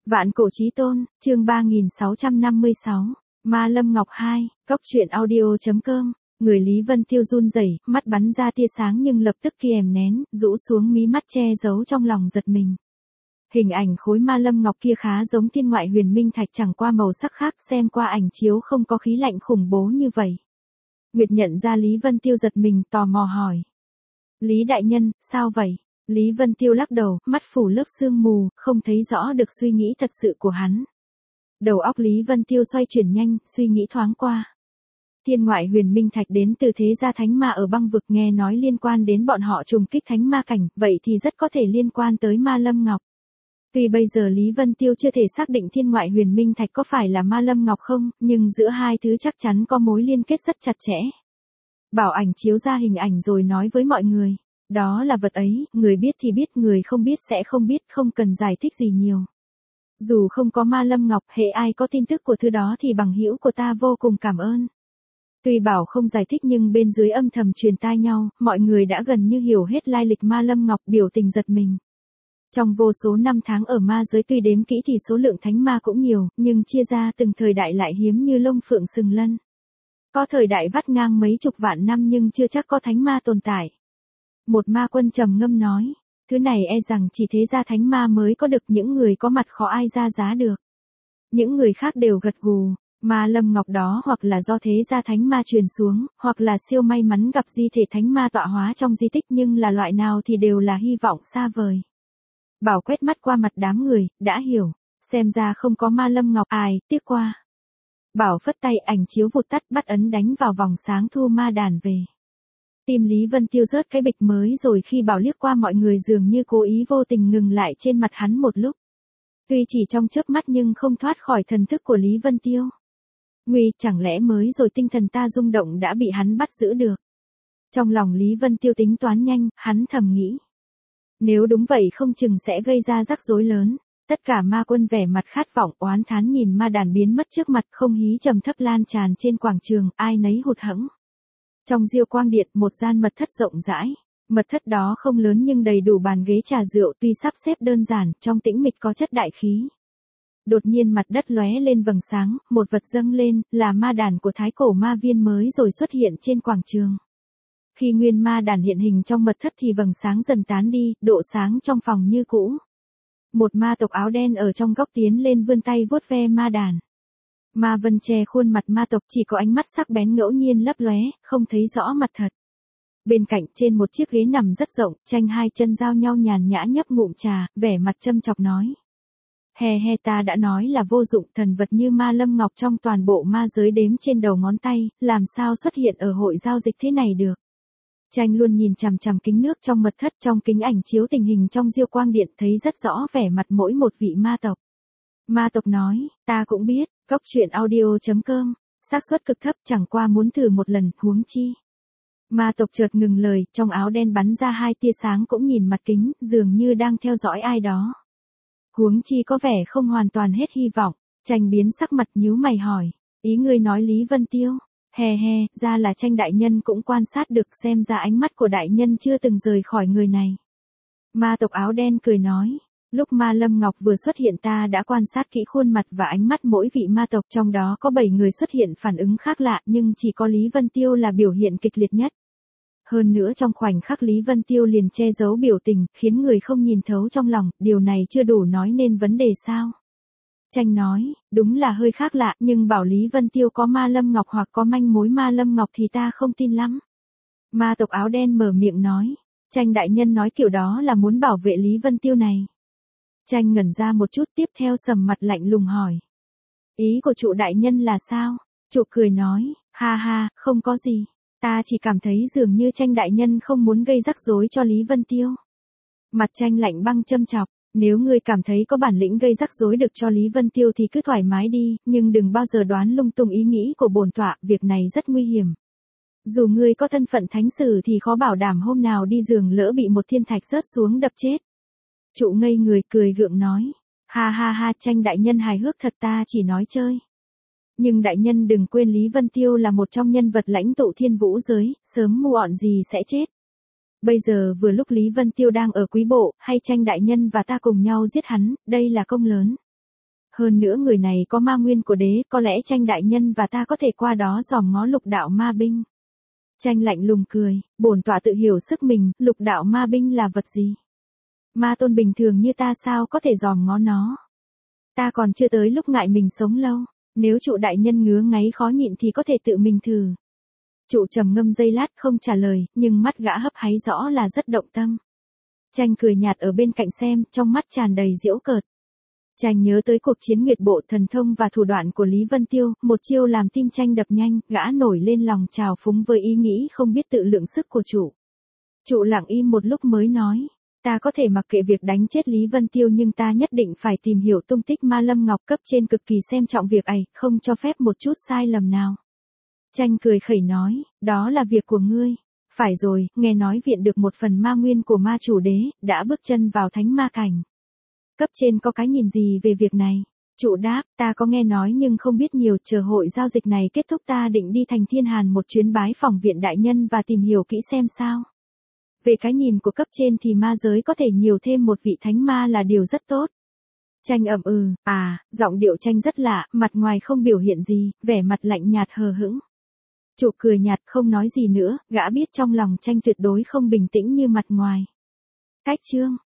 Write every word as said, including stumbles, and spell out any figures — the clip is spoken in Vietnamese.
Vạn cổ chí tôn, chương ba nghìn sáu trăm năm mươi sáu, Ma Lâm Ngọc hai, Cốc truyện audio.com, người Lý Vân Tiêu run rẩy, mắt bắn ra tia sáng nhưng lập tức kiềm nén, rũ xuống mí mắt che giấu trong lòng giật mình. Hình ảnh khối Ma Lâm Ngọc kia khá giống thiên ngoại huyền minh thạch, chẳng qua màu sắc khác, xem qua ảnh chiếu không có khí lạnh khủng bố như vậy. Nguyệt nhận ra Lý Vân Tiêu giật mình, tò mò hỏi. Lý đại nhân, sao vậy? Lý Vân Tiêu lắc đầu, mắt phủ lớp sương mù, không thấy rõ được suy nghĩ thật sự của hắn. Đầu óc Lý Vân Tiêu xoay chuyển nhanh, suy nghĩ thoáng qua. Thiên ngoại huyền minh thạch đến từ thế gia thánh ma ở băng vực, nghe nói liên quan đến bọn họ trùng kích thánh ma cảnh, vậy thì rất có thể liên quan tới Ma Lâm Ngọc. Tuy bây giờ Lý Vân Tiêu chưa thể xác định thiên ngoại huyền minh thạch có phải là Ma Lâm Ngọc không, nhưng giữa hai thứ chắc chắn có mối liên kết rất chặt chẽ. Bảo ảnh chiếu ra hình ảnh rồi nói với mọi người. Đó là vật ấy, người biết thì biết, người không biết sẽ không biết, không cần giải thích gì nhiều. Dù không có Ma Lâm Ngọc, hễ ai có tin tức của thứ đó thì bằng hữu của ta vô cùng cảm ơn. Tuy bảo không giải thích nhưng bên dưới âm thầm truyền tai nhau, mọi người đã gần như hiểu hết lai lịch Ma Lâm Ngọc, biểu tình giật mình. Trong vô số năm tháng ở ma giới, tuy đếm kỹ thì số lượng thánh ma cũng nhiều, nhưng chia ra từng thời đại lại hiếm như lông phượng sừng lân. Có thời đại vắt ngang mấy chục vạn năm nhưng chưa chắc có thánh ma tồn tại. Một ma quân trầm ngâm nói, thứ này e rằng chỉ thế gia thánh ma mới có được, những người có mặt khó ai ra giá được. Những người khác đều gật gù, Ma Lâm Ngọc đó hoặc là do thế gia thánh ma truyền xuống, hoặc là siêu may mắn gặp di thể thánh ma tọa hóa trong di tích, nhưng là loại nào thì đều là hy vọng xa vời. Bảo quét mắt qua mặt đám người, đã hiểu, xem ra không có Ma Lâm Ngọc, ai, tiếc qua. Bảo phất tay, ảnh chiếu vụt tắt, bắt ấn đánh vào vòng sáng thu ma đàn về. Tim Lý Vân Tiêu rớt cái bịch mới rồi khi Bảo liếc qua mọi người dường như cố ý vô tình ngừng lại trên mặt hắn một lúc. Tuy chỉ trong chớp mắt nhưng không thoát khỏi thần thức của Lý Vân Tiêu. Nguy, chẳng lẽ mới rồi tinh thần ta rung động đã bị hắn bắt giữ được. Trong lòng Lý Vân Tiêu tính toán nhanh, hắn thầm nghĩ. Nếu đúng vậy không chừng sẽ gây ra rắc rối lớn. Tất cả ma quân vẻ mặt khát vọng oán thán nhìn ma đàn biến mất trước mặt, không hí trầm thấp lan tràn trên quảng trường, ai nấy hụt hẫng. Trong Diêu Quang Điện, một gian mật thất rộng rãi. Mật thất đó không lớn nhưng đầy đủ bàn ghế trà rượu, tuy sắp xếp đơn giản, trong tĩnh mịch có chất đại khí. Đột nhiên mặt đất lóe lên vầng sáng, một vật dâng lên, là ma đàn của thái cổ ma viên mới rồi xuất hiện trên quảng trường. Khi nguyên ma đàn hiện hình trong mật thất thì vầng sáng dần tán đi, độ sáng trong phòng như cũ. Một ma tộc áo đen ở trong góc tiến lên vươn tay vuốt ve ma đàn. Ma Vân che khuôn mặt ma tộc, chỉ có ánh mắt sắc bén ngẫu nhiên lấp lóe, không thấy rõ mặt thật. Bên cạnh trên một chiếc ghế nằm rất rộng, Tranh hai chân giao nhau nhàn nhã nhấp ngụm trà, vẻ mặt châm chọc nói. He he, ta đã nói là vô dụng, thần vật như Ma Lâm Ngọc trong toàn bộ ma giới đếm trên đầu ngón tay, làm sao xuất hiện ở hội giao dịch thế này được. Tranh luôn nhìn chằm chằm kính nước trong mật thất, trong kính ảnh chiếu tình hình trong Diêu Quang Điện thấy rất rõ vẻ mặt mỗi một vị ma tộc. Ma tộc nói, ta cũng biết, Cốc truyện audio.com, xác suất cực thấp, chẳng qua muốn thử một lần, huống chi. Ma tộc chợt ngừng lời, trong áo đen bắn ra hai tia sáng cũng nhìn mặt kính, dường như đang theo dõi ai đó. Huống chi có vẻ không hoàn toàn hết hy vọng. Tranh biến sắc mặt nhíu mày hỏi, ý ngươi nói Lý Vân Tiêu? He he, ra là Tranh đại nhân cũng quan sát được, xem ra ánh mắt của đại nhân chưa từng rời khỏi người này. Ma tộc áo đen cười nói, lúc Ma Lâm Ngọc vừa xuất hiện ta đã quan sát kỹ khuôn mặt và ánh mắt mỗi vị ma tộc, trong đó có bảy người xuất hiện phản ứng khác lạ, nhưng chỉ có Lý Vân Tiêu là biểu hiện kịch liệt nhất. Hơn nữa trong khoảnh khắc Lý Vân Tiêu liền che giấu biểu tình, khiến người không nhìn thấu trong lòng, điều này chưa đủ nói nên vấn đề sao? Tranh nói, đúng là hơi khác lạ, nhưng bảo Lý Vân Tiêu có Ma Lâm Ngọc hoặc có manh mối Ma Lâm Ngọc thì ta không tin lắm. Ma tộc áo đen mở miệng nói, Tranh đại nhân nói kiểu đó là muốn bảo vệ Lý Vân Tiêu này. Tranh ngẩn ra một chút, tiếp theo sầm mặt lạnh lùng hỏi. Ý của trụ đại nhân là sao? Trụ cười nói, ha ha, không có gì. Ta chỉ cảm thấy dường như Tranh đại nhân không muốn gây rắc rối cho Lý Vân Tiêu. Mặt Tranh lạnh băng châm chọc, nếu ngươi cảm thấy có bản lĩnh gây rắc rối được cho Lý Vân Tiêu thì cứ thoải mái đi, nhưng đừng bao giờ đoán lung tung ý nghĩ của bổn tọa, việc này rất nguy hiểm. Dù ngươi có thân phận thánh sử thì khó bảo đảm hôm nào đi giường lỡ bị một thiên thạch rớt xuống đập chết. Trụ ngây người cười gượng nói, ha ha ha, Tranh đại nhân hài hước thật, ta chỉ nói chơi. Nhưng đại nhân đừng quên Lý Vân Tiêu là một trong nhân vật lãnh tụ thiên vũ giới, sớm muộn gì sẽ chết. Bây giờ vừa lúc Lý Vân Tiêu đang ở quý bộ, hay Tranh đại nhân và ta cùng nhau giết hắn, đây là công lớn. Hơn nữa người này có ma nguyên của đế, có lẽ Tranh đại nhân và ta có thể qua đó dòm ngó lục đạo ma binh. Tranh lạnh lùng cười, bổn tọa tự hiểu sức mình, lục đạo ma binh là vật gì? Ma tôn bình thường như ta sao có thể dòm ngó nó? Ta còn chưa tới lúc ngại mình sống lâu, nếu trụ đại nhân ngứa ngáy khó nhịn thì có thể tự mình thử. Trụ trầm ngâm giây lát không trả lời, nhưng mắt gã hấp háy rõ là rất động tâm. Tranh cười nhạt ở bên cạnh xem, trong mắt tràn đầy giễu cợt. Tranh nhớ tới cuộc chiến nguyệt bộ thần thông và thủ đoạn của Lý Vân Tiêu, một chiêu làm tim Tranh đập nhanh, gã nổi lên lòng trào phúng với ý nghĩ không biết tự lượng sức của trụ. Trụ lặng im một lúc mới nói, ta có thể mặc kệ việc đánh chết Lý Vân Tiêu nhưng ta nhất định phải tìm hiểu tung tích Ma Lâm Ngọc, cấp trên cực kỳ xem trọng việc ấy, không cho phép một chút sai lầm nào. Tranh cười khẩy nói, đó là việc của ngươi. Phải rồi, nghe nói viện được một phần ma nguyên của ma chủ đế, đã bước chân vào thánh ma cảnh. Cấp trên có cái nhìn gì về việc này? Trụ đáp, ta có nghe nói nhưng không biết nhiều, chờ hội giao dịch này kết thúc ta định đi thành Thiên Hàn một chuyến bái phỏng viện đại nhân và tìm hiểu kỹ xem sao. Về cái nhìn của cấp trên thì ma giới có thể nhiều thêm một vị thánh ma là điều rất tốt. Tranh ậm ừ, à, giọng điệu Tranh rất lạ, mặt ngoài không biểu hiện gì, vẻ mặt lạnh nhạt hờ hững. Trụ cười nhạt không nói gì nữa, gã biết trong lòng Tranh tuyệt đối không bình tĩnh như mặt ngoài. Cách chương